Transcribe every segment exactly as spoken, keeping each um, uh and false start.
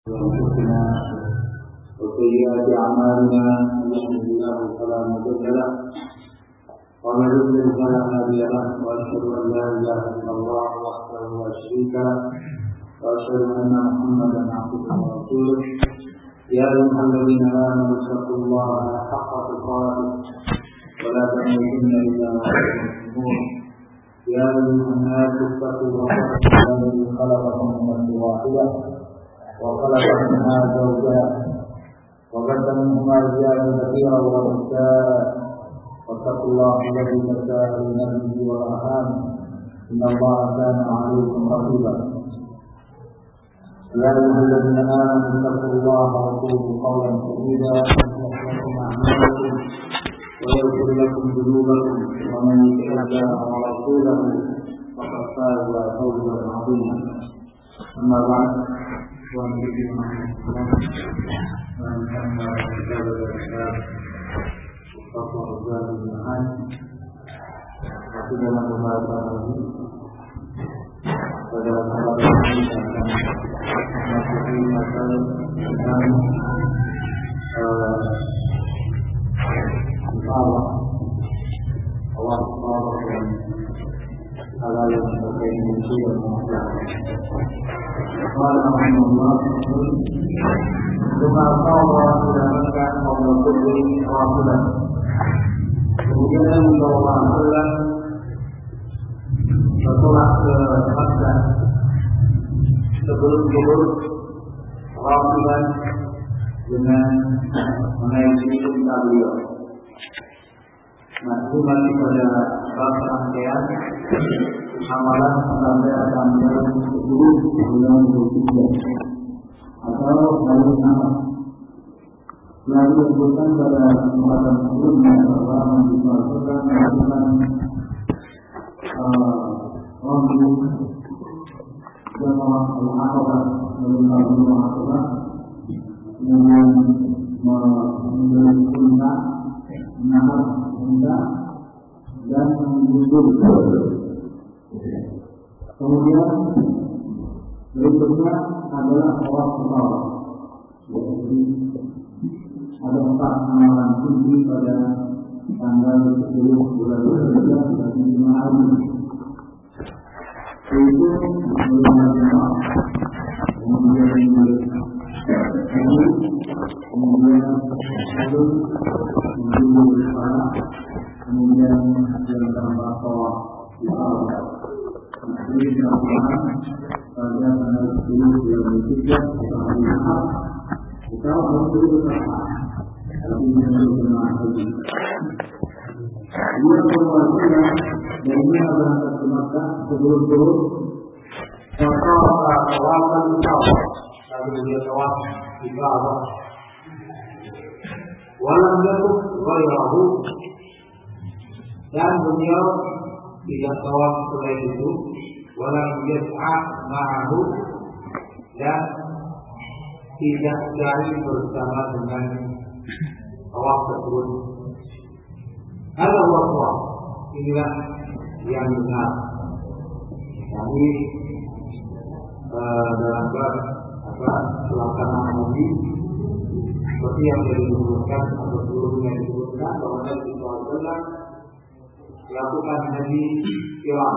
وأنفسنا وسيئات أعمالنا من يهده الله فلا مضل له ومن يضلل فلا هادي له وأشهد أن لا إله إلا الله وحده لا شريك له وأشهد أن محمدا عبده ورسوله يا أيها الذين آمنوا اتقوا الله حق تقاته ولا تموتن إلا وأنتم مسلمون يا أيها الناس اتقوا ربكم الذي خلقكم من نفس واحدة وخلق منها زوجها وبث منهما رجالا كثيرا ونساء واتقوا الله الذي تساءلون به والأرحام إن الله كان عليكم رقيبا يا أيها الذين آمنوا اتقوا الله وقولوا قولا سديدا يصلح لكم أعمالكم ويغفر لكم ذنوبكم ومن يطع الله ورسوله فقد فاز فوزا عظيما أما بعد وأنتم وأنتم كتاب الإسلام وقصر الزاد المعاد وسيدنا مبارك pada saat ini akan memasuki masa tentang Allah Allah Allah dan hal yang terkait dengan dan masalah. Alhamdulillah. Doa Allah mendapatkan membentuk Rasulullah. Kemudian membawa Allah bertolak ke Makkah sebelum-sebelum Rasulullah dengan menaiki unta beliau. Nah, itu masih pada bab rangkaian amalan sampai akan menjadi sepuluh bulan berikutnya atau dari nama. Lalu disebutkan pada kesempatan sebelumnya bahwa dimaksudkan melakukan Rasul jemaah al-Aqabah menerima al-Aqabah kemudian membeli unta, menahan unta dan menggundul. Kemudian berikutnya adalah tawaf kifah. Jadi ada empat amalan kunci pada tanggal sepuluh bulan Dzulhijjah bagi jemaah haji. Yaitu melihat jemaah, kemudian menulis haji, kemudian salun, menjulur kepala, kemudian yang tampak tawaf kifah. Ini dilakukan pada tanggal sepuluh bulan Dzulhijjah hari Ahad atau hari Jumat. Tapi menurut jemaah haji. Dia perwakilan dan dia berangkat ke Makkah sebelum-sebelum Rasulullah tawakan Ka'bah. Lalu dia tawaf di Ka'bah. Walam yakun ghairahu, dan beliau tidak tawaf selain itu. Walam yas'a ma'ahu, dan tidak dari bersama dengan tawaf tersebut. Ada waktu inilah yang benar. Jadi uh, dalam bab apa pelaksanaan haji seperti yang sudah disebutkan atau sebelumnya disebutkan bahwa Nabi Sallallahu Alaihi Wasallam melakukan haji qiran.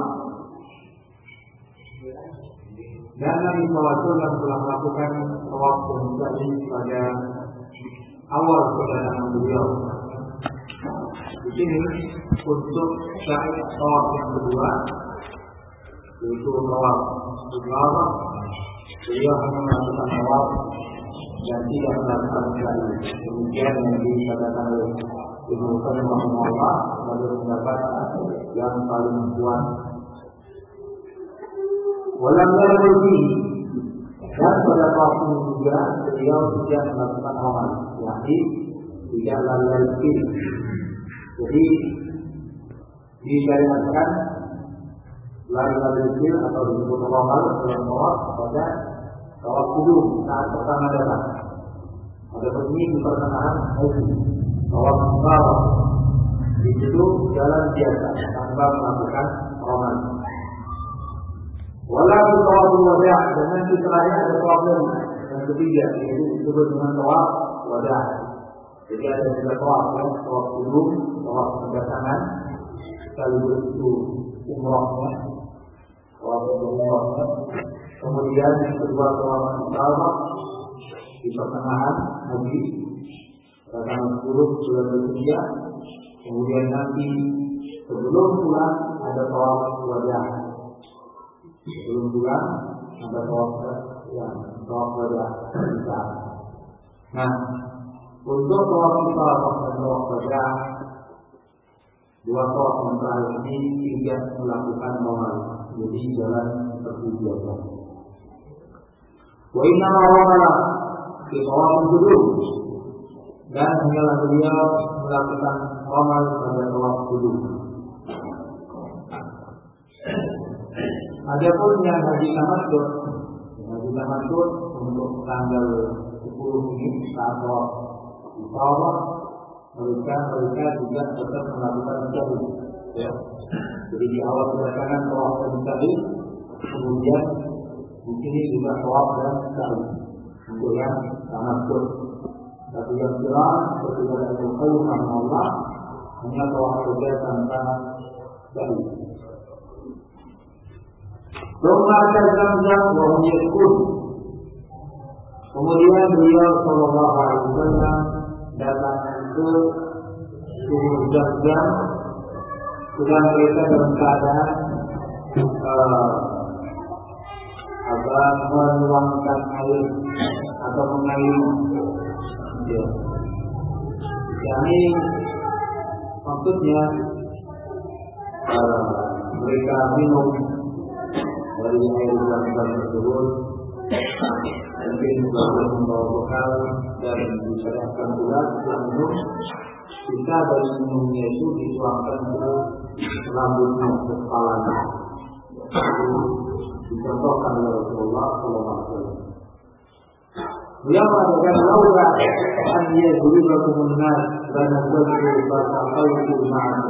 Dan Nabi Sallallahu Alaihi Wasallam telah melakukan tawaf dan pada awal perjalanan beliau. Di sini untuk sa'i tawaf yang kedua, yaitu tawaf ifadah, beliau hanya melakukan tawaf dan tidak melakukan sa'i. Demikian yang dikatakan oleh Ibnu Qayyim rahimahullah sebagai pendapat yang paling kuat. Walam yarji, dan pada waktu ini juga beliau tidak melakukan amal, yakni tidak lalai. Jadi disyariatkan lari-lari kecil atau disebut amal dalam tawaf pada tawaf qudum saat pertama datang. Ada ini di pertengahan haji, tawaf kifah. Di situ jalan biasa tanpa melakukan amal. Walau tawaf wada', dan nanti terakhir ada tawaf lari. Dan ketiga yaitu disebut dengan tawaf wadah. Jadi ada tiga tawaf, ya, tawaf qudum, tawaf kedatangan, sekaligus itu umrahnya, tawaf umrahnya. Kemudian kedua tawaf ifadah di pertengahan haji, tanggal sepuluh bulan Dzulhijjah. Kemudian nanti sebelum pulang ada tawaf wadah. Sebelum pulang ada tawaf yang tawaf wadah. Nah, untuk tawaf ifadah dan tawaf wadah, dua tawaf yang terakhir ini tidak melakukan normal, jadi jalan seperti biasa. Wa inna ma'amala di tawaf qudum, dan hanyalah beliau melakukan amal pada tawaf qudum. Adapun yang haji tamattu, haji tamattu untuk tanggal sepuluh ini saat tawaf ifadah, mereka mereka juga tetap melakukan sa'i, ya. Jadi di awal kedatangan tawaf dan sa'i, kemudian di sini juga tawaf dan sa'i untuk yang tamattu. Tapi yang jelas ketika ada Al-Qayyum Allah hanya tawaf saja tanpa sa'i. Rumah Zamzam wa hum yashkur. Kemudian beliau sallallahu alaihi wasallam datang ke sumur Zamzam, sedang mereka dalam keadaan uh, apa menuangkan air atau mengalir. Ya. Yani maksudnya uh, mereka minum dari air Zamzam tersebut, mungkin sudah membawa bekal dan disyariatkan pula setelah minum, kita dari minumnya itu dituangkan ke rambutnya, ke kepalanya. Itu dicontohkan oleh Rasulullah Sallallahu Alaihi Wasallam. Beliau mengatakan, "Laula an yadribakum an-nas la nazaltu fataqaytu ma'akum."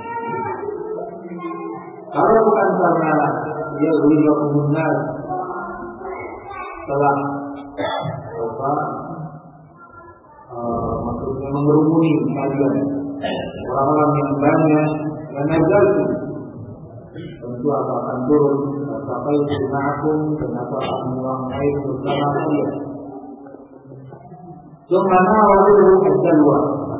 Kalau bukan karena dia yadribakum an-nas telah apa uh, maksudnya mengerumuni kalian orang-orang yang banyak dan nazaltu, tentu akan turun sampai ma'akum dan akan mengulang air bersama kalian. Sumana walu al-jalwa.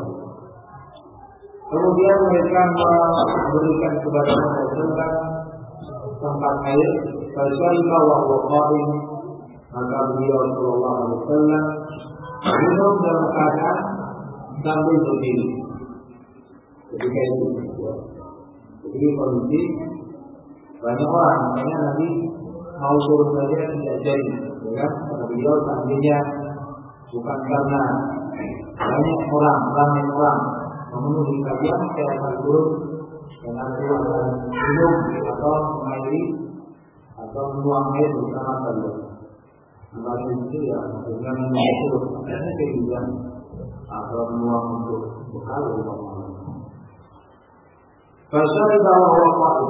Kemudian mereka memberikan kepada Rasulullah tempat air, fasyariba wa huwa qa'im, maka beliau sallallahu alaihi wasallam minum dalam keadaan sambil berdiri. Ketika itu, jadi kondisi banyak orang, makanya nanti mau turun saja tidak jadi, ya. Karena beliau seandainya bukan karena banyak orang, ramai orang memenuhi kajian, saya akan turun dengan turun minum atau mengairi atau menuang air bersama kalian. Maka itu ya, maksudnya minum turun, karena juga atau menuang untuk bekal untuk malam. Fasyariba wa huwa qa'im,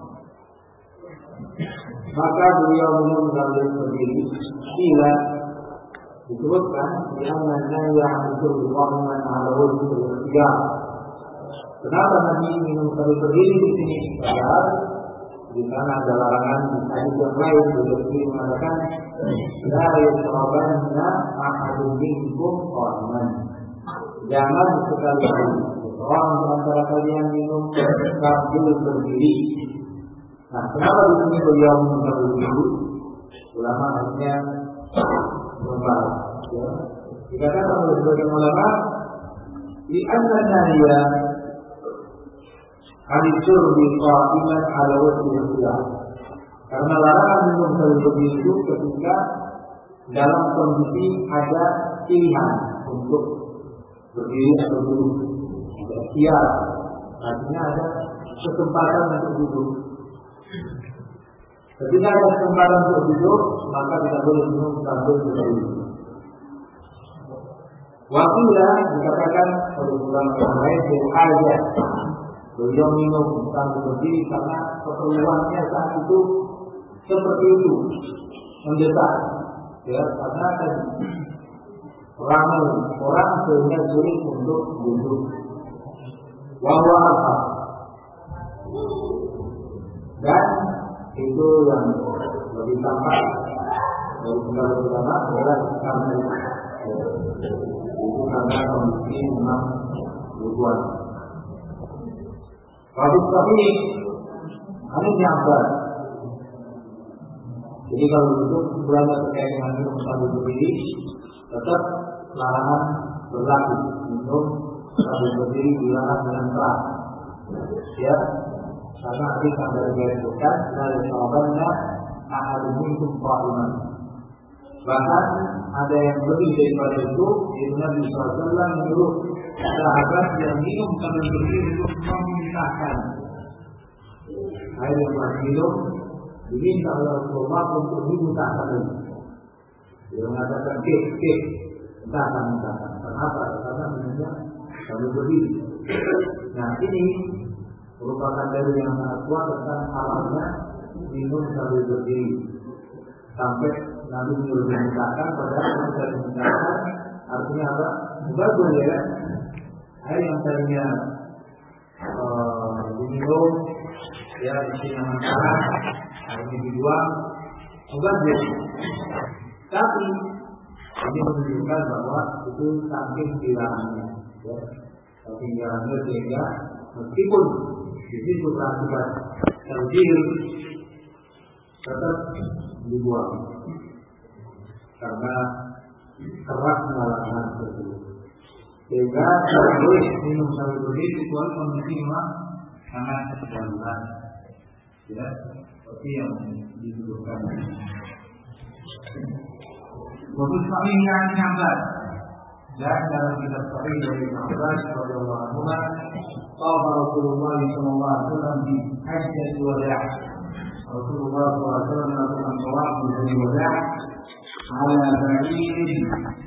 maka beliau minum sambil berdiri. Bila disebutkan di anna yang itu rahman ala wajhi al-ikhtiyar. Kenapa Nabi minum sambil berdiri di sini? Padahal di sana ada larangan di hadis yang lain. Beliau mengatakan, la yashrabanna ahadun minkum qa'iman. Jangan sekali-kali seorang di antara kalian minum sambil berdiri. Nah, kenapa di sini beliau minum sambil berdiri? Ulama akhirnya membahas, ya. Dikatakan oleh sebagian ulama, di anna-nahya haditsur bi qa'iman ala wajhi al-qiyam. Karena larangan minum sambil berdiri itu ketika dalam kondisi ada pilihan untuk berdiri atau duduk, ada ikhtiar, artinya ada kesempatan untuk duduk. Ketika ada kesempatan untuk duduk, maka tidak boleh minum sambil berdiri. Wakilah dikatakan oleh ulama yang lain berhajat, beliau minum sambil berdiri karena keperluannya saat itu seperti itu, mendesak. ya, karena kan ramai orang sehingga sulit untuk duduk. Wahwa apa? Dan itu yang lebih tampak dari segala ulama adalah karena itu karena kondisi memang ribuan. Kalau tapi ada yang berat. Jadi kalau duduk belajar terkait dengan minum sambil berdiri, tetap larangan berlaku. Minum sambil berdiri dilarang dengan keras. Ya, karena nanti sampai disebutkan dari sahabatnya ahadun minkum qa'iman. Bahkan ada yang lebih daripada itu, yaitu Nabi shallallahu alaihi wasallam menyuruh sahabat yang minum sambil berdiri untuk memuntahkan air yang telah minum, diminta oleh Rasulullah untuk dimuntahkan lagi. Dia mengatakan kif kif, muntahkan muntahkan. Kenapa? Karena sebenarnya sambil berdiri. Nah ini merupakan dalil yang sangat kuat tentang halalnya minum sambil berdiri. Sampai Nabi menyuruh memuntahkan, padahal kita memuntahkan artinya apa? Bagus ya. Air yang tadinya uh, diminum, ya isinya mentah, airnya dibuang, bagus. Tapi ini menunjukkan bahwa itu saking dilarangnya, ya, saking dilarangnya sehingga meskipun di situ berakibat terjil, tetap dibuang karena kerasnya larangan tersebut. Sehingga tidak boleh minum sambil berdiri kecuali kondisi memang sangat darurat, ya, seperti yang disebutkan. Khusus kami yang nyambat dan dalam kitab sahih dari Abbas radhiyallahu anhu, qala Rasulullah sallallahu alaihi wasallam di hajjatul wada'. Rasulullah sallallahu alaihi wasallam melakukan tawaf di wada' ala ba'irin,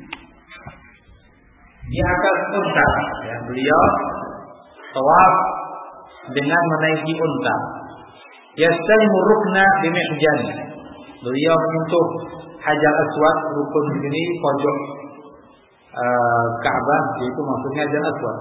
di atas unta. Ya, beliau tawaf dengan menaiki unta. Yastalimu rukna bimihjan. Beliau menyentuh Hajar Aswad, rukun di sini pojok uh, Ka'bah, yaitu maksudnya Hajar Aswad.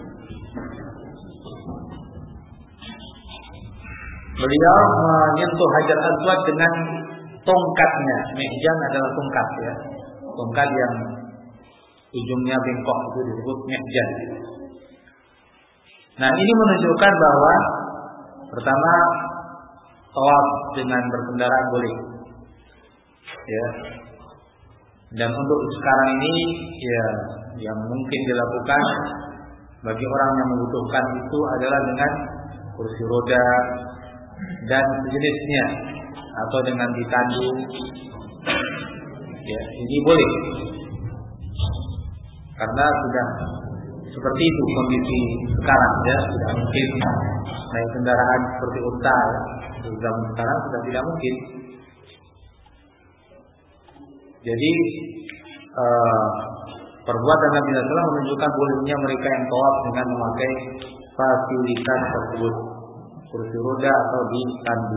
Beliau menyentuh Hajar Aswad dengan tongkatnya. Mihjan adalah tongkat, ya, tongkat yang ujungnya bengkok, itu disebut mihjan. Nah ini menunjukkan bahwa pertama tawaf dengan berkendaraan boleh, ya. Dan untuk sekarang ini, ya, yang mungkin dilakukan bagi orang yang membutuhkan itu adalah dengan kursi roda dan sejenisnya, atau dengan ditandu, ya, ini boleh. Karena sudah seperti itu kondisi sekarang, ya, tidak mungkin naik kendaraan seperti unta, ya. Di zaman sekarang sudah tidak mungkin. Jadi uh, perbuatan Nabi sallallahu alaihi wasallam menunjukkan bolehnya mereka yang tawaf dengan memakai fasilitas tersebut, kursi roda atau ditandu.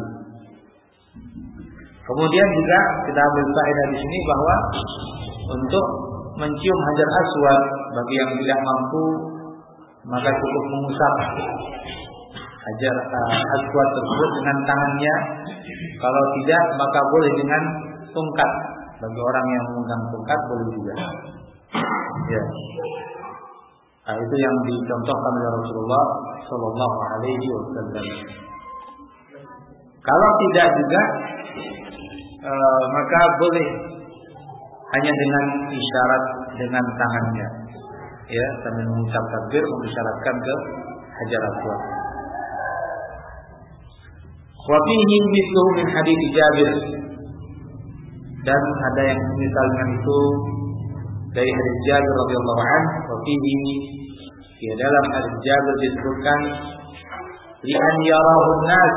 Kemudian juga kita ambil faedah di sini bahwa untuk mencium Hajar Aswad bagi yang tidak mampu, maka cukup mengusap Hajar uh, Aswad tersebut dengan tangannya. Kalau tidak, maka boleh dengan tongkat. Bagi orang yang memegang tongkat boleh juga. Ya. Nah, itu yang dicontohkan oleh Rasulullah Sallallahu Alaihi Wasallam. Kalau tidak juga, uh, maka boleh hanya dengan isyarat dengan tangannya, ya, sambil mengucap takbir mengisyaratkan ke Hajar Aswad. Wa fihi mithluhu min hadits Jabir, dan ada yang semisal dengan itu dari hadits Jabir radhiyallahu anhu. Wa fihi, di dalam hadits Jabir disebutkan li an yarahu an-nas,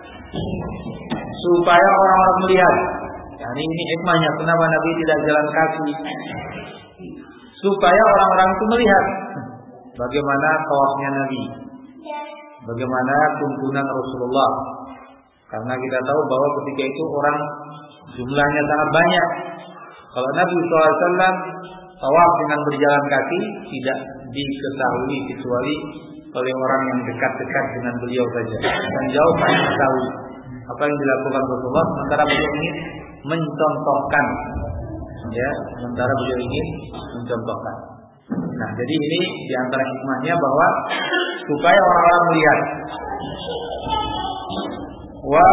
supaya orang-orang melihat. Yani ini hikmahnya kenapa Nabi tidak jalan kaki, supaya orang-orang itu melihat bagaimana tawafnya Nabi, bagaimana tuntunan Rasulullah. Karena kita tahu bahwa ketika itu orang jumlahnya sangat banyak, Kalau Nabi shallallahu alaihi wasallam tawaf dengan berjalan kaki tidak diketahui kecuali oleh orang yang dekat-dekat dengan beliau saja. Dan jauh tak diketahui apa yang dilakukan Rasulullah, sementara beliau ingin mencontohkan. Ya, sementara beliau ingin mencontohkan. Nah, jadi ini diantara hikmahnya bahwa supaya orang-orang melihat. Wa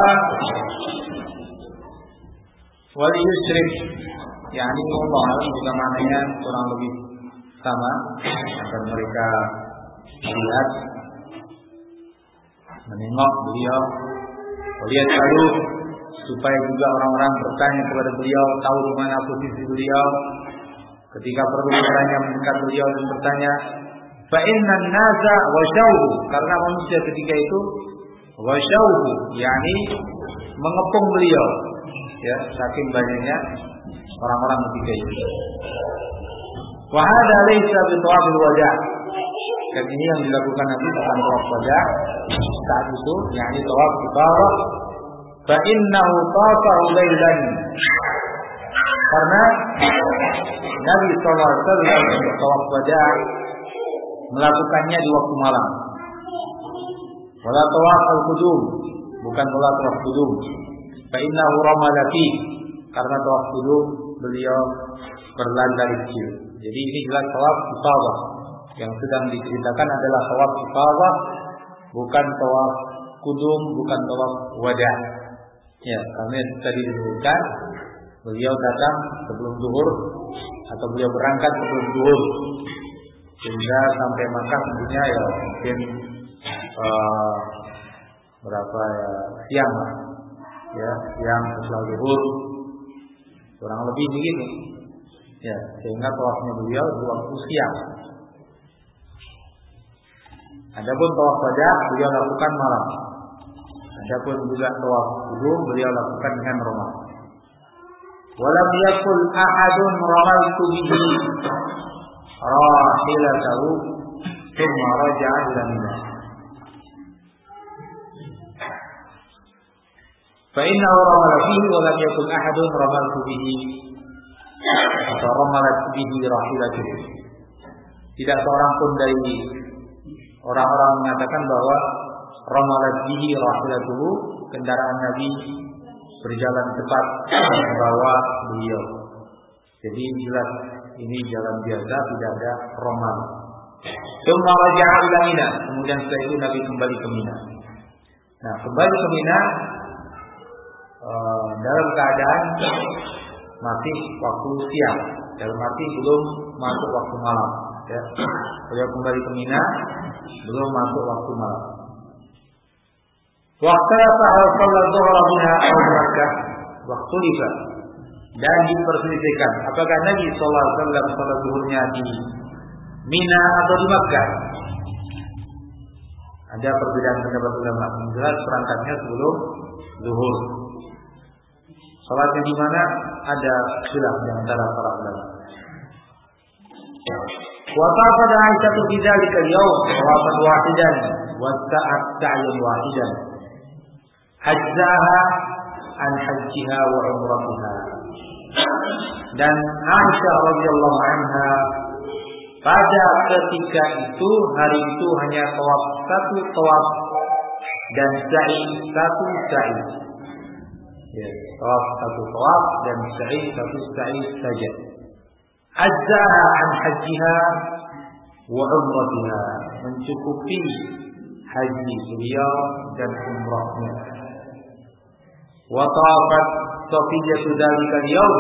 wal yusrik, yakni Allah juga maknanya kurang lebih sama agar mereka melihat, menengok beliau, melihat lalu supaya juga orang-orang bertanya kepada beliau, tahu di mana posisi beliau. Ketika perlu bertanya mendekat beliau dan bertanya, fa inna an-nasa washauhu, karena manusia ketika itu washauhu, yakni mengepung beliau, ya, saking banyaknya orang-orang ketika itu. Wa hadza laysa bi tawafil wada', dan ini yang dilakukan Nabi bukan tawaf wada' saat itu, yakni tawaf ifadah. Fa innahu tafahu lailan, karena Nabi shallallahu alaihi wasallam tawaf wada' melakukannya di waktu malam. Wala tawaf al-qudum, bukan wala tawaf qudum. Fa innahu ramala fi, karena tawaf qudum beliau berlari kecil. Jadi ini jelas tawaf ifadah. Yang sedang diceritakan adalah tawaf ifadah, bukan tawaf qudum, bukan tawaf wada'. Ya, karena tadi disebutkan beliau datang sebelum zuhur atau beliau berangkat sebelum zuhur, sehingga sampai Makkah tentunya ya mungkin uh, berapa ya siang lah, ya siang setelah zuhur kurang lebih begitu, ya sehingga tawafnya beliau di waktu siang. Adapun tawaf wada beliau lakukan malam. Adapun juga tawaf qudum beliau lakukan dengan Roma. Walam yakul ahadun ramaltu bihi rahilatahu thumma raja'a ila Mina. Fa innahu ramala fihi wa lam yakul ahadun ramaltu bihi atau ramalat bihi rahilatuhu. Tidak seorang pun dari orang-orang mengatakan bahwa ramalat bihi rahilatuhu, kendaraan Nabi berjalan cepat membawa beliau. Jadi jelas ini jalan biasa, tidak ada romal. Tsumma raja'a ila Mina, kemudian setelah itu Nabi kembali ke Mina. Nah, kembali ke Mina uh, dalam keadaan masih waktu siang, dalam arti belum masuk waktu malam. Ya, beliau kembali ke Mina belum masuk waktu malam. Waktu salat salat zuhur biha atau Makkah, waktu liba, dan diperselisihkan apakah Nabi sallallahu alaihi wasallam salat zuhurnya di Mina atau di Makkah. Ada perbedaan pendapat ulama. Jelas perangkatnya sebelum zuhur. Salatnya di mana ada khilaf di antara para ulama. Wa tafada Aisyah fi dzalika al-yawm tawafan wahidan wa sa'at sa'yan wahidan. Hajjaha an hajjiha wa umratiha. Dan Aisyah radhiyallahu anha pada ketika itu, hari itu hanya tawaf satu tawaf dan sa'i satu sa'i. Ya, tawaf satu tawaf dan sa'i satu sa'i saja. Hajjaha an hajjiha wa umratiha, mencukupi haji beliau dan umrahnya. Wa tawafat Safiyah dzalika al-yawm.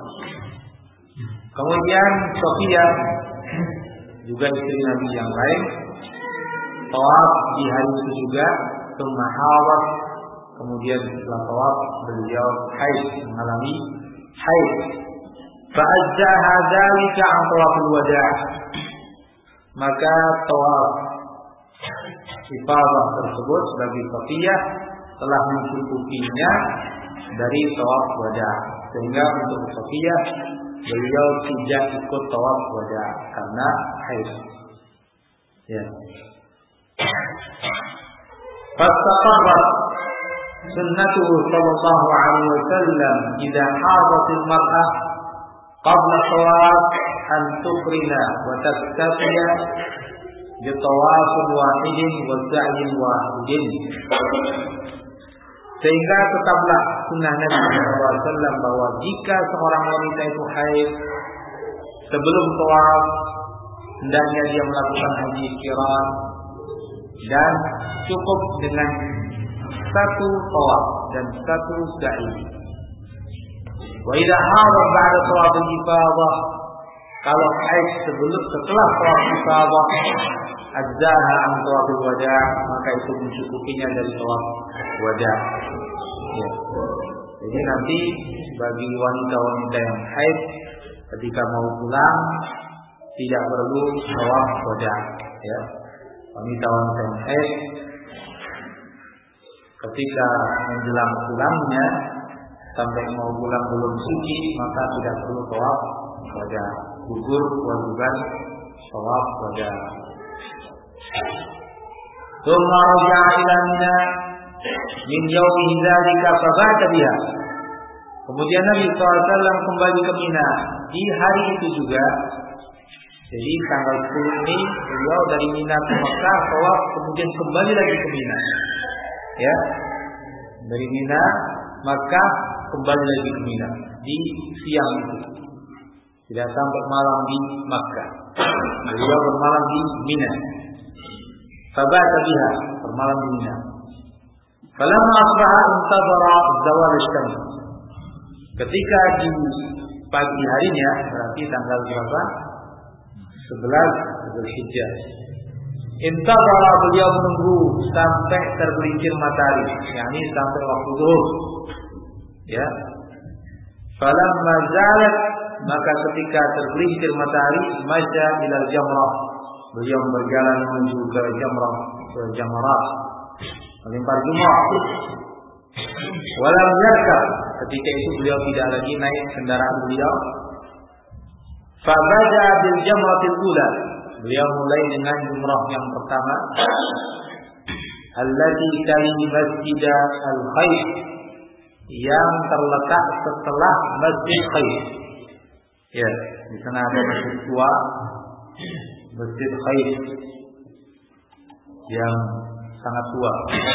Kemudian Safiyah juga istri Nabi yang lain tawaf di hari itu juga, tsumma hawat, kemudian setelah tawaf beliau haid, mengalami haid. Fa ajzaha dzalika an tawafil wada', maka tawaf ifadah tersebut bagi Safiyah telah mencukupinya dari tawaf wada', sehingga untuk Safiyah beliau tidak ikut tawaf wada' karena haid. Ya. Fastaqarrat sunnatuhu sallallahu alaihi wasallam idza hadatil mar'ah qabla tawaf an tukrina wa tastafiya bi tawafin wahidin wa sa'yin wahidin. Sehingga tetaplah sunnah Nabi shallallahu alaihi wasallam bahwa jika seorang wanita itu haid sebelum tawaf, hendaknya dia melakukan haji qiran dan cukup dengan satu tawaf dan satu sa'i. Wa idza hadha ba'da tawaf al-ifadah, kalau haid sebelum setelah tawaf ifadah, azzaha an tawaf al-wada', maka itu mencukupinya dari tawaf wada'. Ya. Jadi nanti bagi wanita-wanita yang haid ketika mau pulang tidak perlu tawaf wada', ya. Wanita-wanita yang haid ketika menjelang pulangnya sampai mau pulang belum suci, maka tidak perlu tawaf wada', gugur kewajiban tawaf wada'. Tsumma raja'a ila Mina min yaumi dzalika fabata biha. Kemudian Nabi shallallahu alaihi wasallam kembali ke Mina di hari itu juga. Jadi tanggal sepuluh ini beliau dari Mina ke Makkah tawaf, kemudian kembali lagi ke Mina. Ya. Dari Mina Makkah kembali lagi ke Mina di siang itu. Tidak sampai malam di Makkah. Beliau bermalam di Mina. Fabata biha, bermalam di Mina. Falamma asbaha intadara zawal asy-syams. Ketika di pagi harinya, berarti tanggal berapa? sebelas Zulhijjah. Intadara, beliau menunggu sampai tergelincir matahari, yakni sampai waktu zuhur. Ya. Falamma zalat, maka ketika tergelincir matahari, masya ilal jamrah. Beliau berjalan menuju ke jamrah, ke jamarat, melempar jumrah. Walam yarkab, ketika itu beliau tidak lagi naik kendaraan beliau. Fabada bil jamratil ula, beliau mulai dengan jumrah yang pertama, allati tali masjid al-Khayf, yang terletak setelah Masjid Khayf. Ya, di sana ada masjid tua, Masjid Khayf yang sangat tua.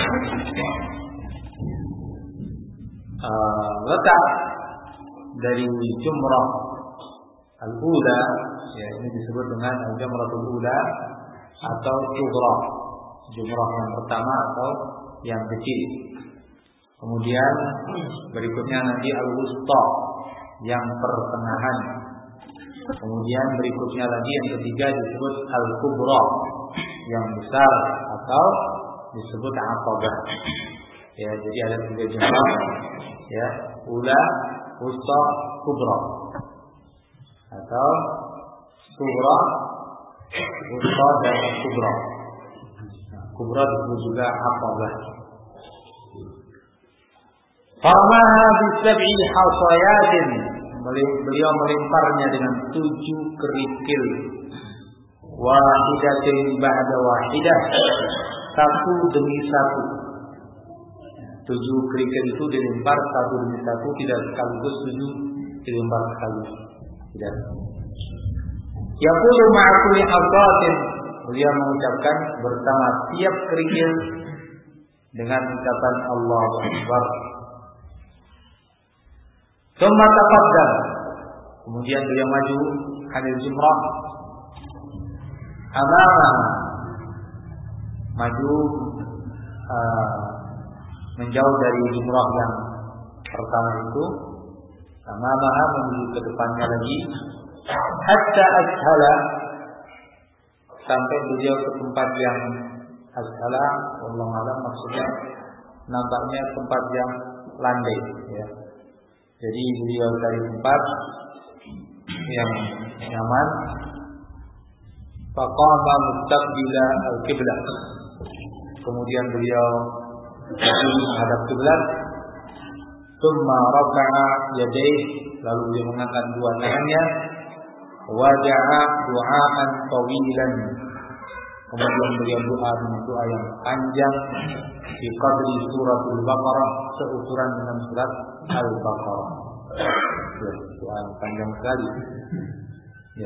Uh, letak dari jumrah al-ula, ya, ini disebut dengan al-jamratul ula atau sughra, jumrah yang pertama atau yang kecil. Kemudian berikutnya nanti al-wusta, yang pertengahan. Kemudian berikutnya lagi yang ketiga disebut al-kubra, yang besar atau disebut aqabah. Ya, jadi ada tiga jumlah, ya, ula, wusta, kubra, atau sughra, wusta dan kubra. Kubra disebut juga aqabah. Farmaha bisab'i hasayatin, beliau melemparnya dengan tujuh kerikil, wahidatin ba'da wahidah, satu demi satu. Tujuh kerikil itu dilempar satu demi satu, tidak sekaligus tujuh dilempar sekali. Tidak. Yaqulu ma'a kulli hasatin, beliau mengucapkan bersama tiap kerikil dengan ucapan Allahu Akbar. Tsumma taqaddam, kemudian beliau maju hadil jumrah, amama, maju uh, menjauh dari jumrah yang pertama itu, amama menuju ke depannya lagi, hatta ashala, sampai beliau ke tempat yang ashala, wallahu a'lam, maksudnya nampaknya tempat yang landai, ya. Jadi beliau cari tempat yang nyaman. Faqama mustaqbila al-qiblah, kemudian beliau menghadap kiblat. Tsumma rafa'a yadayhi, lalu beliau mengangkat dua tangannya. Wada'a du'aan tawilan, kemudian beliau doa dengan doa yang panjang, di qadri suratul Baqarah, seukuran dengan surat Al-Baqarah. Doa panjang sekali. Ya.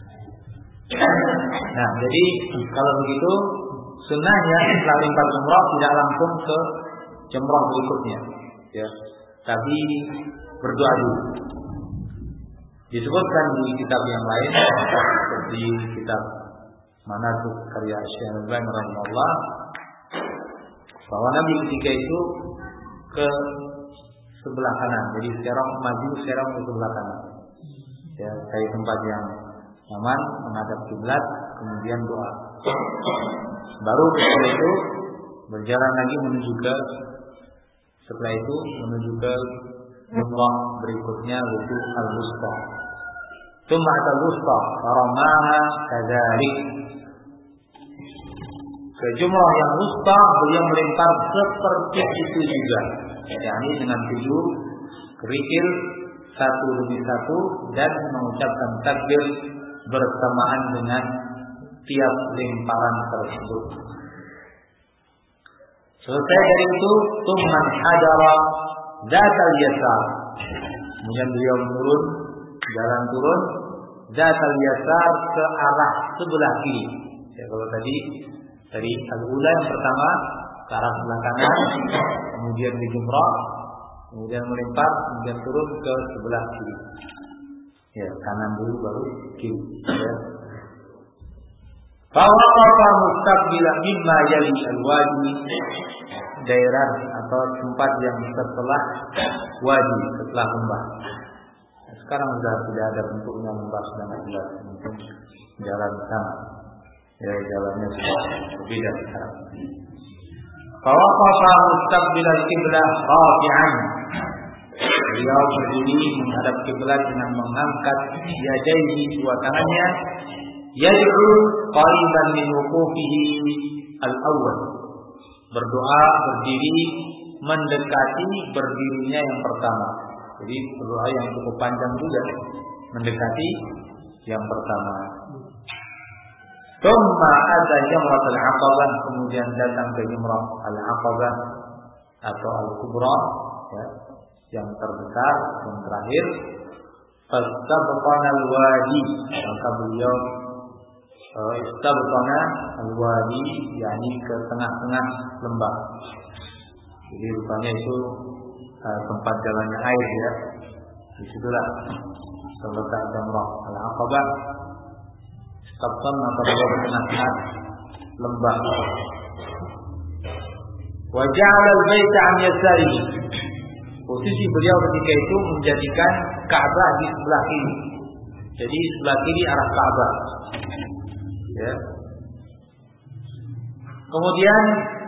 Nah, jadi kalau begitu sunnahnya setelah lempar jumrah tidak langsung ke jumrah berikutnya, ya. Tapi berdoa dulu. Disebutkan di kitab yang lain, seperti kitab mana tuh karya Syekh Al-Albani rahimahullah, bahwa Nabi ketika itu ke sebelah kanan, jadi serong maju serong ke sebelah kanan, ya, dari tempat yang aman menghadap kiblat, kemudian doa. Baru setelah itu berjalan lagi menuju ke setelah itu menuju ke jumrah berikutnya yaitu al-wusta. Tsumma al-wusta faramaha kadzalik. Ke jumrah yang wusta beliau melempar seperti itu juga, yakni dengan tujuh kerikil satu demi satu dan mengucapkan takbir bersamaan dengan tiap lemparan tersebut. Selesai dari itu, tsumma hajara dzatal yasar. Kemudian beliau menurun, jalan turun dzatal yasar ke arah sebelah kiri. Ya, kalau tadi dari al-ula yang pertama ke arah sebelah kanan, kemudian di jumrah, kemudian melempar, kemudian turun ke sebelah kiri. Ya, kanan dulu baru kiri. Ya. Fawaqafa mustaqbila mimma yali al-wadi, daerah atau tempat yang setelah wadi, setelah lembah. Sekarang sudah tidak ada bentuknya lembah, sudah jelas, mungkin jalan sama. Ya, jalannya sudah berbeda sekarang. Fawaqafa mustaqbila al-qiblah rafi'an. Beliau berdiri menghadap kiblat dengan mengangkat yadayhi, dua tangannya, yad'u qariban min wuqufihi al-awwal. Berdoa berdiri mendekati berdirinya yang pertama. Jadi berdoa yang cukup panjang juga mendekati yang pertama. Tsumma ata jamrat al-aqabah, kemudian datang ke jamrat al-aqabah atau al-kubra, ya, yang terbesar, yang terakhir. Fastabqana al-wadi, maka beliau uh, istabqana al-wadi, yakni ke tengah-tengah lembah. Jadi rupanya itu uh, tempat jalannya air, ya. Disitulah terletak jamrah al-aqabah. Istabqan, maka beliau ke tengah-tengah lembah. Wa ja'ala al-baita an yasari. Posisi beliau ketika itu menjadikan Ka'bah di sebelah kiri. Jadi sebelah kiri arah Ka'bah. Ya. Kemudian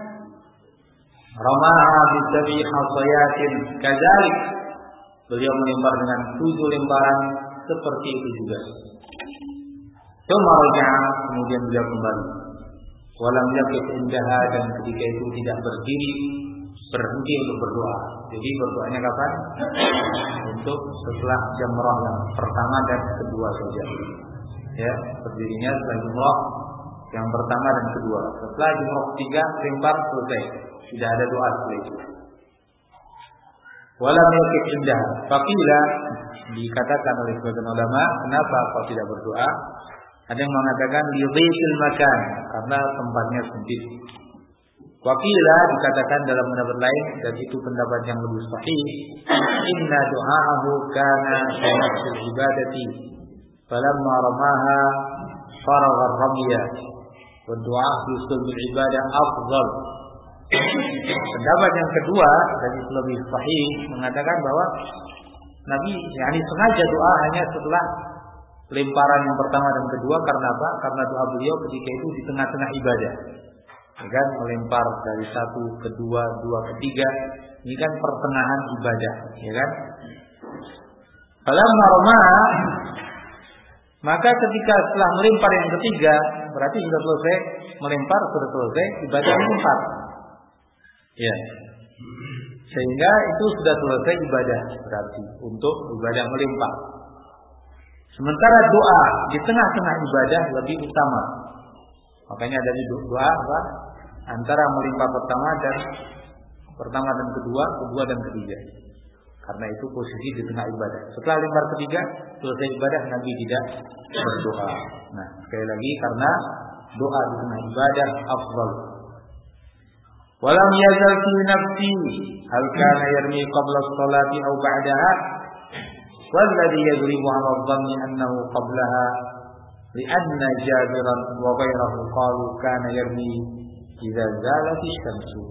ramaha bisabi hasayatin kadzalik. Beliau melempar dengan tujuh lemparan seperti itu juga. Tsumma raja'a, kemudian beliau kembali. Walam yaqif indaha, dan ketika itu tidak berdiri berhenti untuk berdoa. Jadi berdoanya kapan? Untuk setelah jamrah yang pertama dan kedua saja. Ya, berdirinya setelah jamrah yang pertama dan kedua. Setelah jamrah ketiga lempar selesai. Tidak ada doa setelah itu. Walam yaqif indah. Faqila, dikatakan oleh sebagian ulama, kenapa kau tidak berdoa? Ada yang mengatakan lidhiqil makan, karena tempatnya sempit. Waqila, dikatakan dalam pendapat lain, dan itu pendapat yang lebih sahih, inna du'aahu kana fi nafsil ibadati falamma ramaha faragha ar-ramya wa du'a fi sulbil ibadah afdal. Pendapat yang kedua, dan itu lebih sahih, mengatakan bahwa Nabi yakni sengaja doa hanya setelah lemparan yang pertama dan kedua. Karena apa? Karena doa beliau ketika itu di tengah-tengah ibadah. Kan melempar dari satu ke dua, dua ke tiga, ini kan pertengahan ibadah, ya kan? Falamma ramaha, maka ketika setelah melempar yang ketiga, berarti sudah selesai melempar, sudah selesai ibadah yang keempat. Ya. Sehingga itu sudah selesai ibadah, berarti untuk ibadah melempar. Sementara doa di tengah-tengah ibadah lebih utama. Makanya dari doa apa? Antara melempar pertama dan pertama dan kedua, kedua dan ketiga. Karena itu posisi di tengah ibadah. Setelah lembar ketiga selesai ibadah, Nabi tidak berdoa. Nah, sekali lagi karena doa di tengah ibadah afdal. Walam yazal fi nafsi hal kana yarmi qabla as-salati aw ba'daha walladhi yadribu 'ala dhanni annahu qablaha li'anna Jabiran wa ghayrahu qalu kana yarmi idza zalat asy-syamsu.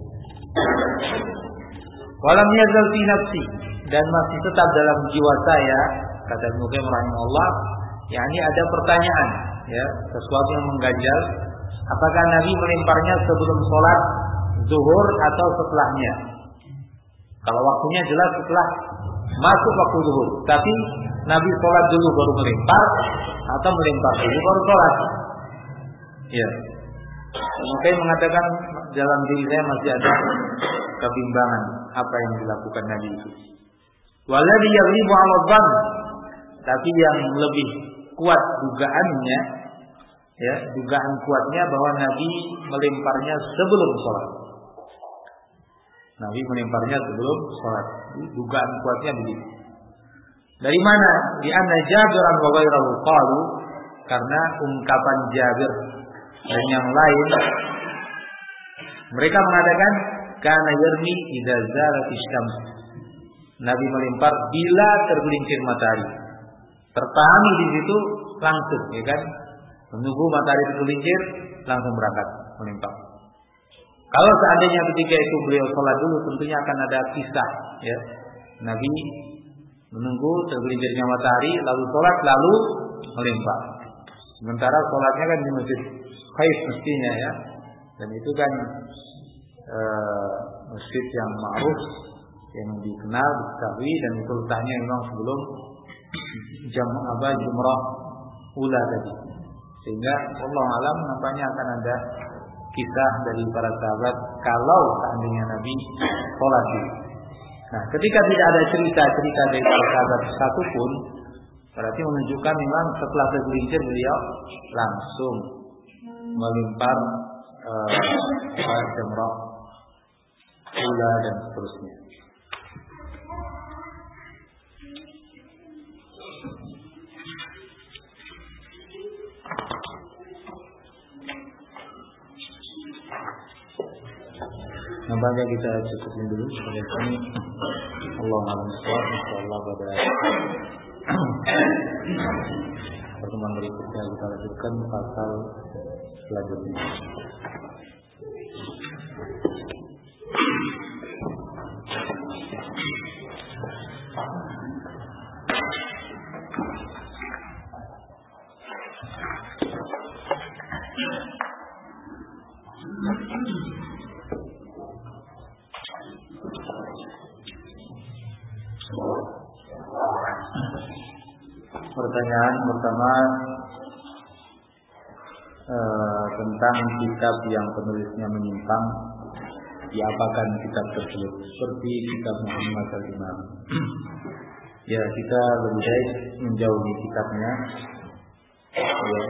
Walam yazal fi nafsi, dan masih tetap dalam jiwa saya, kata Ibnu Qayyim rahimahullah, yakni ada pertanyaan, ya, sesuatu yang mengganjal, apakah Nabi melemparnya sebelum sholat zuhur atau setelahnya? Kalau waktunya jelas setelah masuk waktu zuhur, tapi Nabi sholat dulu baru melempar atau melempar dulu baru sholat. Ya, Ibnu Qayyim mengatakan dalam diri saya masih ada kebimbangan apa yang dilakukan Nabi itu. Waladhi yaghlibu 'ala dhann, tapi yang lebih kuat dugaannya, ya, dugaan kuatnya bahwa Nabi melemparnya sebelum sholat. Nabi melemparnya sebelum sholat. Dugaan kuatnya begitu. Dari mana? Di anna Jabiran wa ghayrahu qalu, karena ungkapan Jabir dan yang lain, mereka mengatakan kana yarmi idza zalatis syams. Nabi melempar bila tergelincir matahari. Terpahami di situ langsung, ya kan? Menunggu matahari tergelincir langsung berangkat melempar. Kalau seandainya ketika itu beliau sholat dulu, tentunya akan ada kisah, ya. Nabi menunggu tergelincirnya matahari, lalu sholat, lalu melempar. Sementara sholatnya kan di masjid Khaif mestinya, ya. Dan itu kan uh, masjid yang ma'ruf, yang dikenal, diketahui, dan itu letaknya memang sebelum jam apa jumrah ula tadi. Sehingga Allah alam nampaknya akan ada kisah dari para sahabat kalau seandainya Nabi sholat dulu. Nah, ketika tidak ada cerita-cerita dari para sahabat satupun, berarti menunjukkan memang setelah tergelincir beliau langsung melempar uh, jumrah ula dan seterusnya. Nampaknya kita cukupin dulu sampai sini. Allah alam shawab. Insyaallah pada pertemuan berikutnya kita lanjutkan pasal selanjutnya. Pertanyaan pertama eh, tentang kitab yang penulisnya menyimpang, diapakan kitab tersebut? Seperti kitab Muhammad al-Imam. Ya, kita lebih baik menjauhi kitabnya. Ya.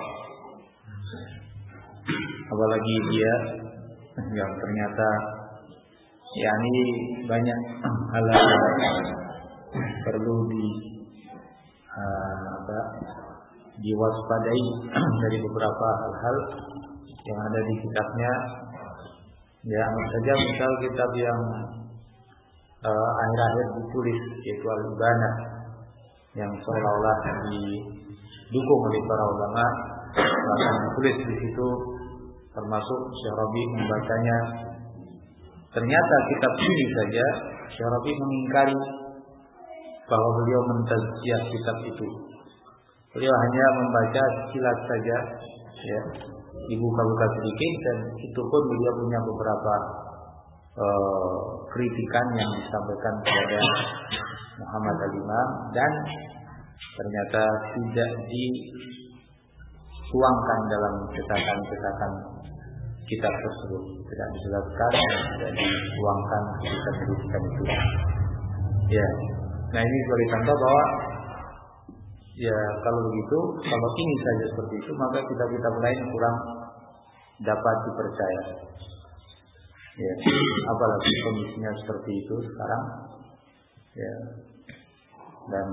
Apalagi dia yang ternyata yakni banyak hal-hal perlu di uh, apa diwaspadai dari beberapa hal-hal yang ada di kitabnya. Ya, saja misal kitab yang uh, akhir-akhir ditulis, yaitu Al-Ibanah, yang seolah-olah didukung oleh para ulama, bahkan ditulis di situ termasuk Syekh Rabi membacanya. Ternyata kitab ini saja Syekh Rabi mengingkari bahwa beliau mentazkiyah kitab itu. Beliau hanya membaca sekilas saja, ya, dibuka-buka sedikit, dan itu pun beliau punya beberapa uh, kritikan yang disampaikan kepada Muhammad al-Imam, dan ternyata tidak dituangkan dalam cetakan-cetakan kitab tersebut, tidak dijelaskan, tidak dituangkan kritikan-kritikan itu. Ya. Nah, ini sebagai contoh bahwa ya kalau begitu, kalau ini saja seperti itu, maka kitab-kitab lain kurang dapat dipercaya. Ya, apalagi kondisinya seperti itu sekarang. ya, dan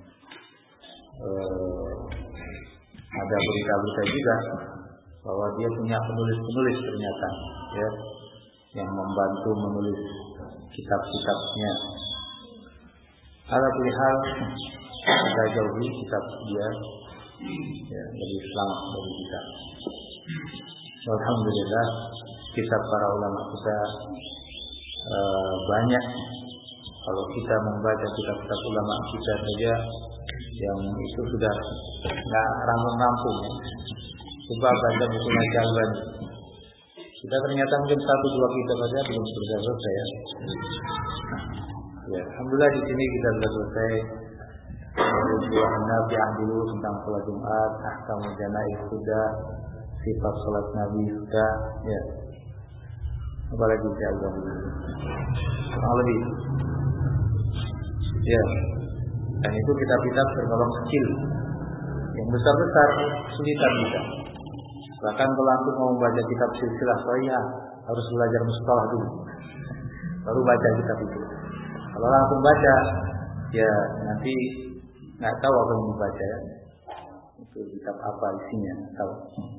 eh, ada berita-berita juga bahwa dia punya penulis-penulis ternyata, ya, yang membantu menulis kitab-kitabnya. Ala kulli hal, kita jauhi kitab dia, ya, dari Islam, dari kita. Alhamdulillah, kitab para ulama kita uh, banyak. Kalau kita membaca kitab-kitab ulama kita saja, yang itu sudah nggak rampung-rampung. Ya. Coba baca bukunya Jalbani. Kita ternyata mungkin satu dua kitab saja belum selesai ya. Ya, alhamdulillah di sini kita sudah selesai. Dua nafi'ah dulu tentang salat Jumat, ahkamul janaiz sudah, sifat salat Nabi sudah, ya. Apalagi saya belum. Kurang lebih. Ya. Dan itu kitab-kitab tergolong kecil. Yang besar-besar kesulitan kita. Bahkan kalau antum mau membaca kitab silsilah shahihah harus belajar mustalah dulu. Baru baca kitab itu. Kalau langsung baca, ya nanti nggak tahu apa yang dibaca ya. Itu kitab apa isinya, tahu.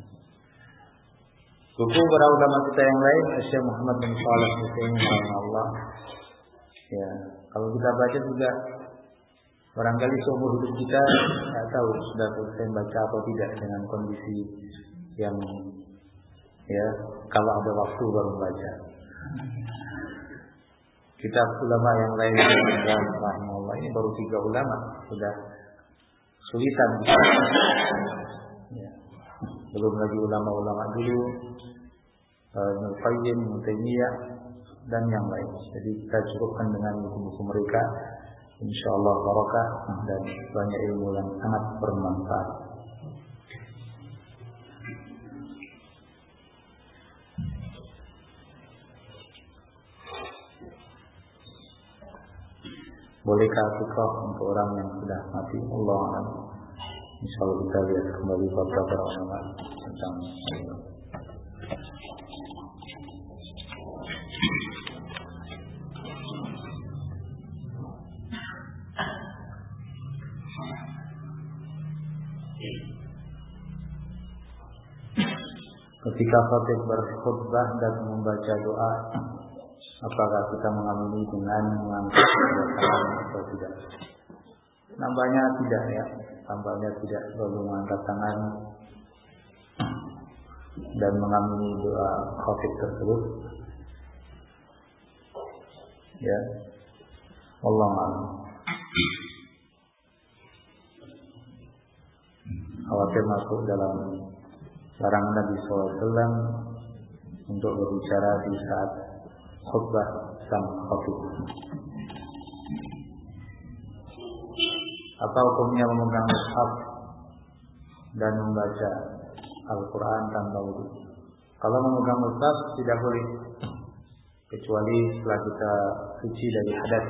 Buku para ulama kita yang lain, Syekh Muhammad bin Shalih Al-Utsaimin rahimahullah. Ya, kalau kita baca juga barangkali seumur hidup kita nggak tahu sudah selesai baca atau tidak dengan kondisi yang ya kalau ada waktu baru baca. Kitab ulama yang lain rahimahullah ini baru tiga ulama sudah kesulitan. Ya. Belum lagi ulama-ulama dulu, Ibnu Qayyim, Ibnu Taimiyah dan yang lain. Jadi kita cukupkan dengan buku-buku mereka. Insyaallah barokah dan banyak ilmu yang sangat bermanfaat. Bolehkah fikah untuk orang yang sudah mati? Allah a'lam. Insyaallah kita lihat kembali fatwa para ulama tentang itu. Ketika khatib berkhutbah dan membaca doa, apakah kita mengamini dengan mengangkat tangan atau tidak? Nampaknya tidak ya, nampaknya tidak perlu mengangkat tangan dan mengamini doa khatib tersebut. Ya, Wallahu a'lam. Khawatir masuk dalam larangan Nabi shallallahu alaihi wasallam untuk berbicara di saat khutbah sang khatib. Apa hukumnya memegang mushaf dan membaca Al-Quran tanpa wudu? Kalau memegang mushaf tidak boleh, kecuali setelah kita suci dari hadas.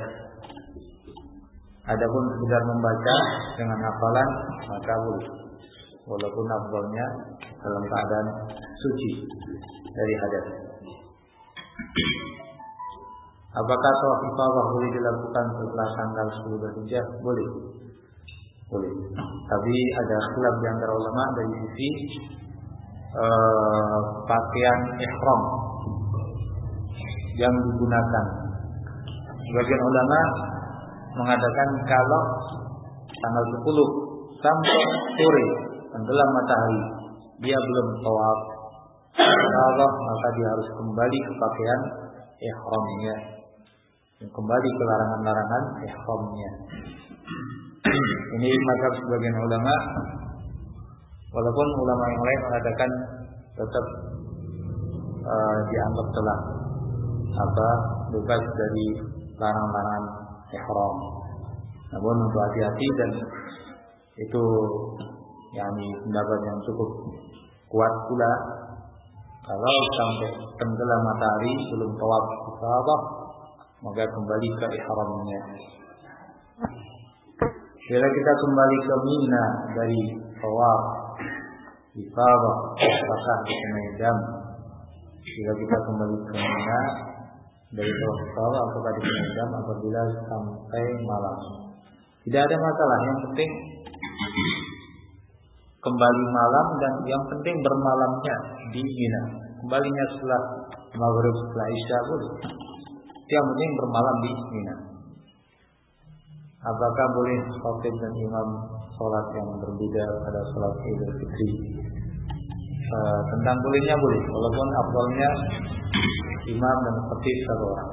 Adapun sekedar membaca dengan hafalan maka boleh, walaupun afdalnya dalam keadaan suci dari hadas. Apakah tawaf ifadah boleh dilakukan setelah tanggal sepuluh Dzulhijjah? Boleh. Boleh. Tapi ada khilaf di antara ulama dari sisi uh, pakaian ihram yang digunakan. Sebagian ulama mengatakan kalau tanggal sepuluh sampai sore tenggelam matahari dia belum tawaf ifadah, maka dia harus kembali ke pakaian ihramnya, kembali ke larangan-larangan ihramnya. Ini mazhab sebagian ulama, walaupun ulama yang lain mengatakan tetap uh, dianggap telah apa bebas dari larangan-larangan ihram. Namun untuk hati-hati, dan itu yakni pendapat yang cukup kuat pula, kalau sampai tenggelam matahari belum tawaf ifadah maka kembali ke ihramnya. Bila kita kembali ke Mina dari tawaf ifadah, apakah dikenai dam? Bila kita kembali ke Mina dari sore atau tadi jam apabila sampai malam. Tidak ada masalah, yang penting kembali malam dan yang penting bermalamnya di Mina. Kembalinya setelah maghrib, setelah isya pun yang penting bermalam di Mina. Apakah boleh khatib dan imam sholat yang berbeda pada sholat Idul Fitri? E, tentang bolehnya boleh, walaupun afdalnya imam dan khatib satu orang.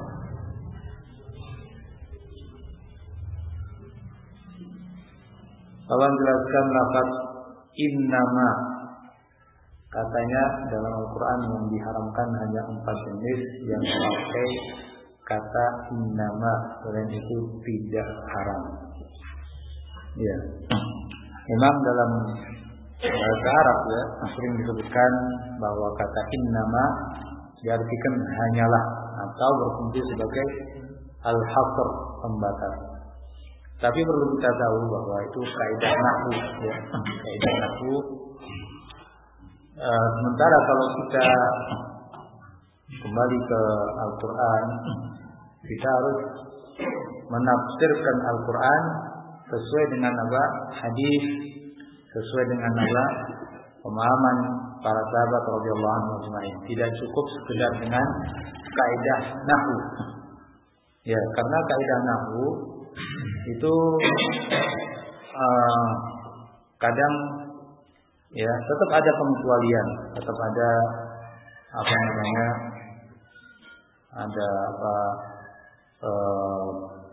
Tolong jelaskan lafaz innama. Katanya dalam Al-Quran yang diharamkan hanya empat jenis yang memakai kata innama, selain itu tidak haram. Ya, memang dalam bahasa Arab ya sering disebutkan bahwa kata innama diartikan hanyalah atau berfungsi sebagai al-hasr, pembatas. Tapi perlu kita tahu bahwa itu kaidah nahwu ya, kaidah nahwu. E, sementara kalau kita kembali ke Al-Quran, kita harus menafsirkan Al-Quran sesuai dengan apa? Hadis, sesuai dengan apa? Pemahaman para sahabat radhiyallahu anhum ajma'in. Tidak cukup sekedar dengan kaidah nahwu. Ya, karena kaidah nahwu itu uh, kadang ya tetap ada pengecualian, tetap ada apa namanya, ada apa uh,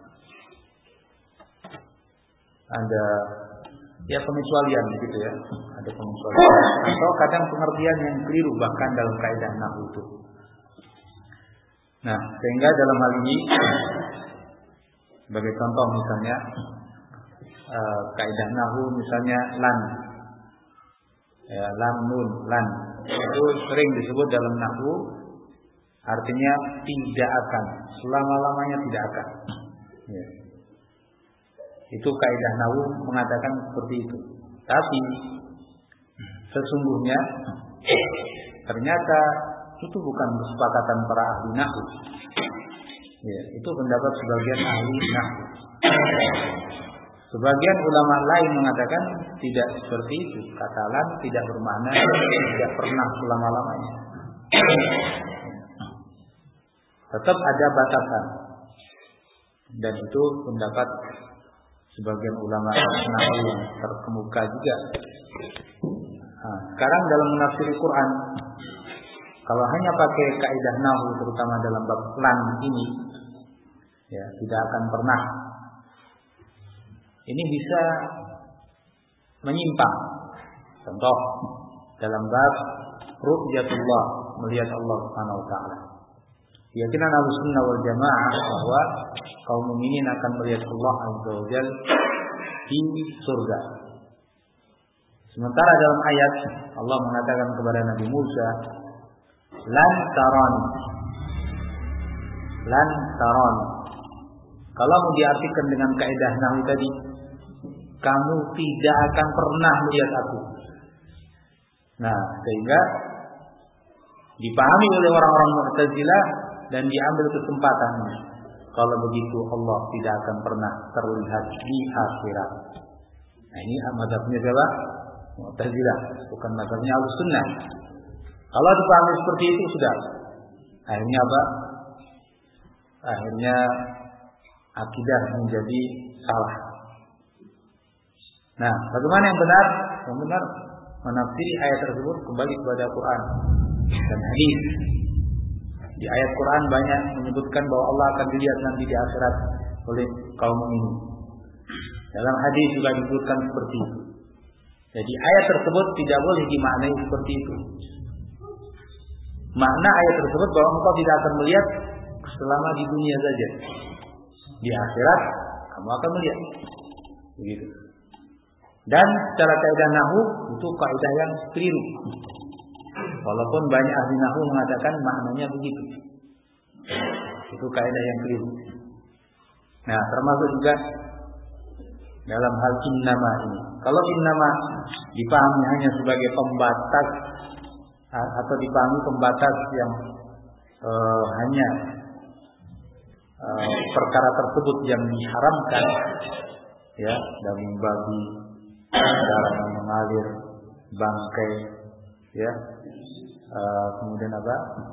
ada ya pengecualian begitu ya, ada pengecualian atau kadang pengertian yang keliru bahkan dalam kaidah nahwu itu. Nah, sehingga dalam hal ini sebagai contoh misalnya uh, kaidah nahwu misalnya lan, ya, lam nun lan itu sering disebut dalam nahwu artinya tidak akan, selama-lamanya tidak akan. Ya. Itu kaidah nahwu mengatakan seperti itu. Tapi sesungguhnya ternyata itu bukan kesepakatan para ahli nahwu. Ya, itu pendapat sebagian ahli nahwu. Sebagian ulama lain mengatakan tidak seperti itu. Kata lan tidak bermakna tidak pernah selama-lamanya. Tetap ada batasan. Dan itu pendapat sebagian ulama nahwu yang terkemuka juga. Nah, sekarang dalam menafsir Quran, kalau hanya pakai kaidah nahwu terutama dalam bab lan ini, ya tidak akan pernah. Ini bisa menyimpang. Contoh dalam bab ru'yatullah, melihat Allah Subhanahu wa taala. Keyakinan Ahlussunnah wal Jamaah bahwa kaum mukminin akan melihat Allah Azza wa Jalla di surga. Sementara dalam ayat Allah mengatakan kepada Nabi Musa, lan tarani, lan tarani. Kalau mau diartikan dengan kaidah nahwu tadi, kamu tidak akan pernah melihat aku. Nah, sehingga dipahami oleh orang-orang Mu'tazilah dan diambil kesempatannya. Kalau begitu Allah tidak akan pernah terlihat di akhirat. Nah, ini mazhabnya siapa? Mu'tazilah, bukan mazhabnya Ahlussunnah. Kalau dipahami seperti itu sudah. Akhirnya apa? Akhirnya akidah menjadi salah. Nah, bagaimana yang benar? Yang benar menafsiri ayat tersebut kembali kepada Quran dan hadis. Di ayat Quran banyak menyebutkan bahwa Allah akan dilihat nanti di akhirat oleh kaum mukminin. Dalam hadis juga disebutkan seperti itu. Jadi ayat tersebut tidak boleh dimaknai seperti itu. Makna ayat tersebut bahwa engkau tidak akan melihat selama di dunia saja. Di akhirat kamu akan melihat. Begitu. Dan secara kaidah nahwu itu kaidah yang keliru. Walaupun banyak ahli nahwu mengatakan maknanya begitu. Itu kaidah yang keliru. Nah, termasuk juga dalam hal innama ini. Kalau innama dipahami hanya sebagai pembatas atau dipahami pembatas yang e, hanya uh, perkara tersebut yang diharamkan, ya, daging babi, darah yang mengalir, bangkai, ya, uh, kemudian apa?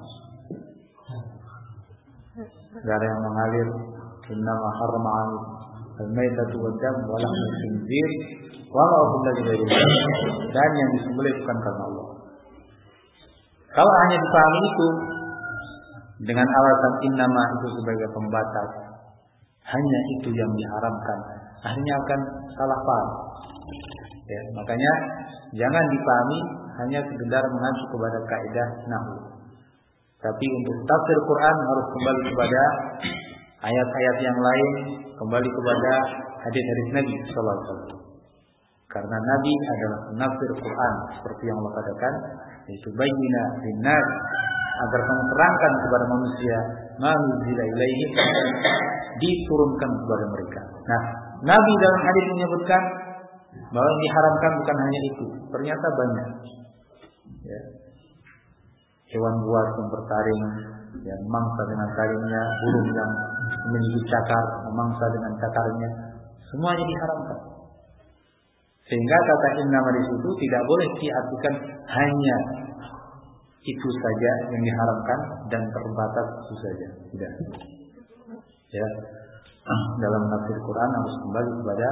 Darah yang mengalir, innama harrama al-maitatu wad-dam wa lahmul khinzir wa ma uhilla li ghairillah, dan yang disembelih bukan karena Allah. Kalau hanya dipahami itu dengan alasan innama itu sebagai pembatas, hanya itu yang diharamkan, akhirnya akan salah paham. Ya, makanya jangan dipahami hanya sekedar mengacu kepada kaidah nahwu. Tapi untuk tafsir Quran harus kembali kepada ayat-ayat yang lain, kembali kepada hadis-hadis Nabi sallallahu alaihi wasallam. Karena Nabi adalah penafsir Quran, seperti yang Allah katakan, yaitu bayyina linnas, agar kamu terangkan kepada manusia ma nuzila ilaihi, diturunkan kepada mereka. Nah, Nabi dalam hadis menyebutkan bahwa yang diharamkan bukan hanya itu, ternyata banyak. Ya. Hewan buas yang bertaring, yang memangsa dengan taringnya, burung yang memiliki cakar, memangsa dengan cakarnya, semuanya diharamkan. Sehingga kata innama di situ tidak boleh diartikan hanya itu saja yang diharamkan dan terbatas itu saja. Tidak. Ya. Dalam tafsir Quran harus kembali kepada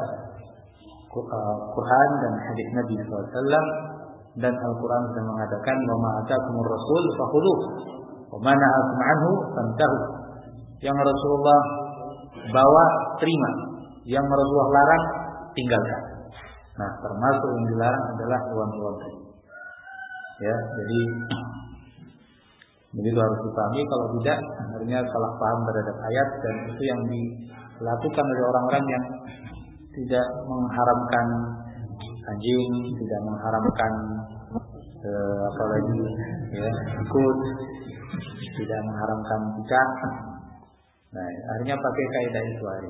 Quran dan hadis Nabi sallallahu alaihi wasallam, dan Al-Quran sudah mengatakan wa ma atakumur rasul fakhudhuh wa ma nahakum anhu fantahu. Yang Rasulullah bawa terima, yang Rasulullah larang tinggalkan. Nah, termasuk yang dilarang adalah hewan-hewan tadi. Ya, jadi begitu harus dipahami, kalau tidak akhirnya salah paham terhadap ayat, dan itu yang dilakukan oleh orang-orang yang tidak mengharamkan anjing, tidak mengharamkan eh, apa lagi, ya, ikut, tidak mengharamkan cicak. Nah, akhirnya pakai kaidah itu hari.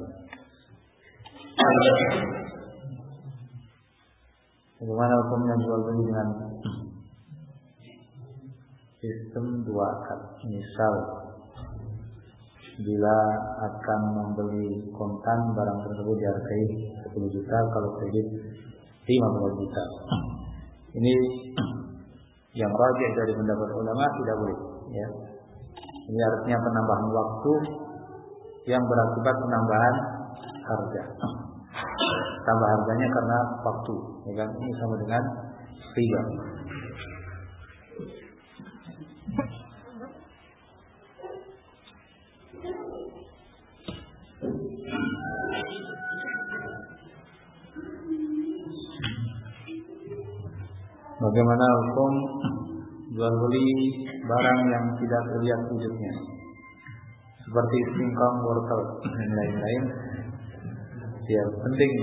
Bagaimana hukumnya jual beli dengan sistem dua akad? Misal, bila akan membeli kontan barang tersebut dihargai sepuluh juta, kalau kredit lima belas juta. Ini yang rajih dari pendapat ulama, tidak boleh. Ya. Ini artinya penambahan waktu yang berakibat penambahan harga. Tambah harganya karena waktu, ya kan? Ini sama dengan riba. Bagaimana hukum jual beli barang yang tidak terlihat wujudnya, seperti singkong, wortel, dan lain-lain? Ya, penting.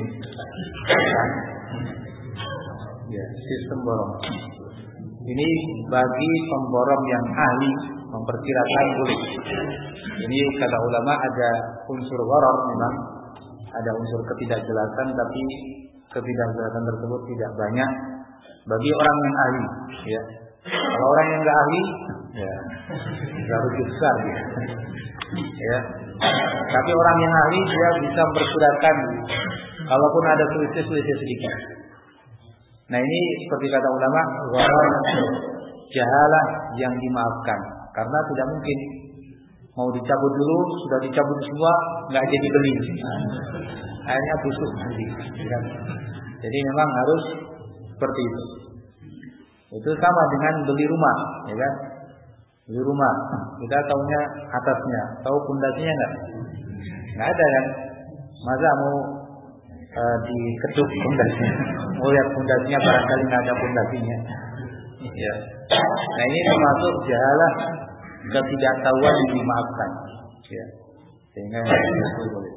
Ya, sistem borong. Ini bagi pemborong yang ahli memperkirakan boleh. Ini kata ulama ada unsur gharar, memang ada unsur ketidakjelasan, tapi ketidakjelasan tersebut tidak banyak bagi orang yang ahli. Ya, kalau orang yang nggak ahli, ya nggak rugi besar dia. Ya. Tapi orang yang ahli dia bisa memperkirakan kalaupun ada selisih-selisih sedikit. Nah, ini seperti kata ulama, gharar jahalah yang dimaafkan, karena tidak mungkin mau dicabut dulu, sudah dicabut semua nggak jadi beli. Nah, akhirnya busuk nanti. Jadi memang harus seperti itu. Itu sama dengan beli rumah, ya kan? Beli rumah, kita tahunya atasnya, tahu pondasinya enggak? Enggak ada kan? Masa mau e, diketuk pondasinya, mau lihat pondasinya, barangkali enggak ada pondasinya. Ya. Nah, ini termasuk jahalah ketidaktahuan yang dimaafkan. Ya. Sehingga itu boleh.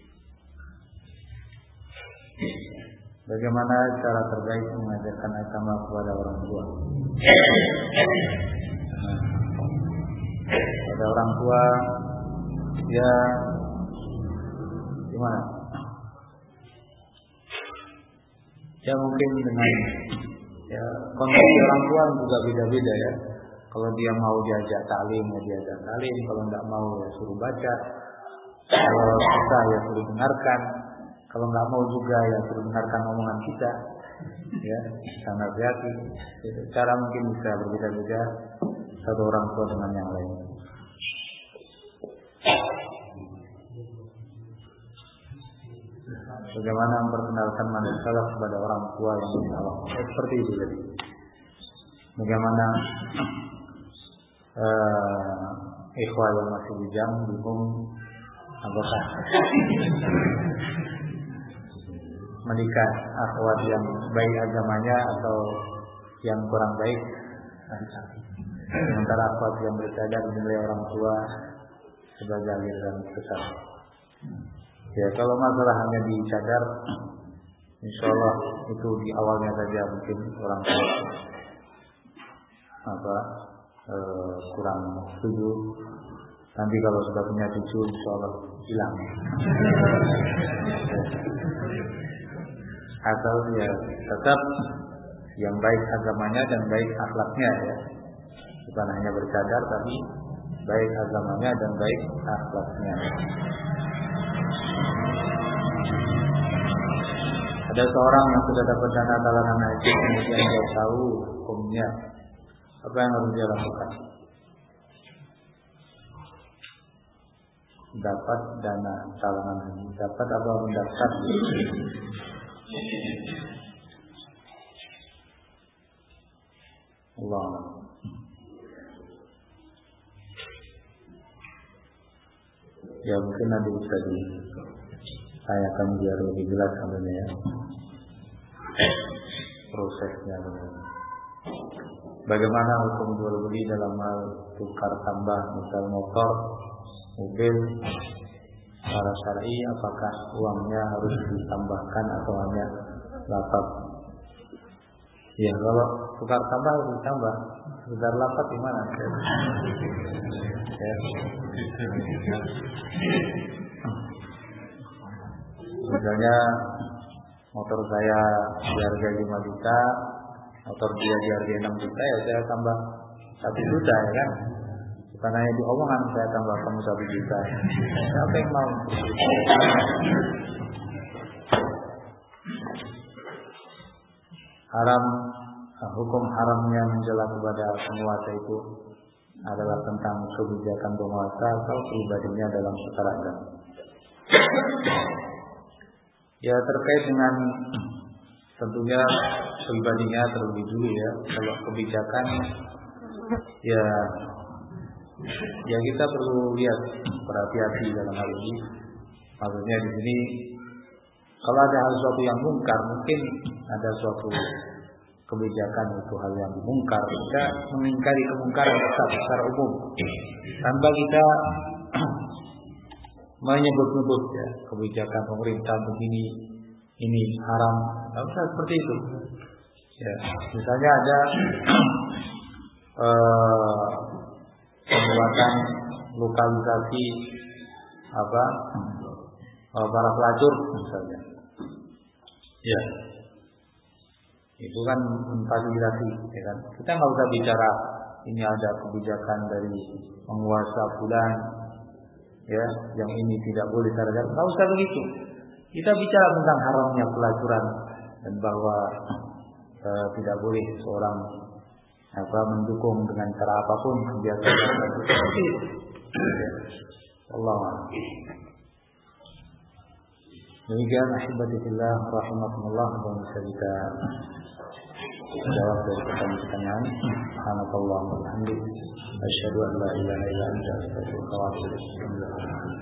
Bagaimana cara terbaik mengajarkan agama kepada orang tua? Pada orang tua, ya gimana? Ya mungkin dengan ya kondisi orang tua juga beda-beda ya. Kalau dia mau diajak taklim, ya diajak taklim. Kalau tidak mau ya suruh baca. Kalau kita ya suruh dengarkan, kalau nggak mau juga ya suruh dengarkan omongan kita, ya sangat hati. Cara mungkin bisa berbeda-beda satu orang tua dengan yang lain. Bagaimana memperkenalkan manhaj salaf kepada orang tua yang salah? Eh, seperti itu tadi. Bagaimana uh, ikhwah yang masih bujang bingung apakah menikah akhwat yang baik agamanya atau yang kurang baik, sementara akhwat yang bercadar dinilai orang tua sebagai aliran sesat. Ya, kalau masalah hanya di cadar, insya Allah itu di awalnya saja mungkin orang tua apa e, kurang setuju. Nanti kalau sudah punya cucu, insya Allah hilang. Asal ya tetap yang baik agamanya dan baik akhlaknya ya, bukan hanya bercadar tapi baik agamanya dan baik akhlaknya. Ada seorang yang sudah dapat dana talangan haji kemudian dia tahu hukumnya, apa yang harus dia lakukan? Dapat dana talangan haji, dapat apa mendaftar? Allah. Ya mungkin nanti bisa ditanyakan biar lebih jelas sebenarnya ya. Prosesnya benar. Bagaimana hukum jual beli dalam hal tukar tambah misal motor, mobil secara syar'i, apakah uangnya harus ditambahkan atau hanya lafaz? Ya kalau tukar tambah harus ditambah. Sekedar lafaz gimana? Ya. Misalnya motor saya di harga lima juta, motor dia di harga enam juta, ya saya tambah satu juta ya kan. Bukan hanya di omongan saya tambah kamu satu juta. Siapa yang mau? Haram, hukum haramnya menjela kepada penguasa itu adalah tentang kebijakan penguasa atau pribadinya dalam perkara agama. Ya terkait dengan tentunya pribadinya terlebih dulu ya. Kalau kebijakan ya ya kita perlu lihat berhati-hati dalam hal ini. Maksudnya di sini kalau ada hal suatu yang mungkar, mungkin ada suatu kebijakan itu hal yang mungkar, kita mengingkari kemungkaran tetap secara umum tanpa kita menyebut-nyebut ya kebijakan pemerintah begini ini haram, tidak usah seperti itu. Ya, misalnya ada eh, pembuatan lokalisasi apa eh, para pelacur misalnya, ya itu kan memfasilitasi, ya kan? Kita nggak usah bicara ini ada kebijakan dari penguasa bulan. Ya, yang ini tidak boleh terjadi. Enggak usah begitu. Kita bicara tentang haramnya pelacuran dan bahwa e, tidak boleh seorang apa mendukung dengan cara apapun kegiatan seperti itu. Allah. Demikian ahibatillah rahimakumullah dan bisa kita jawab dari pertanyaan-pertanyaan. Subhanallah wa bihamdihi asyhadu an la ilaha illa anta astaghfiruka wa atubu ilaik.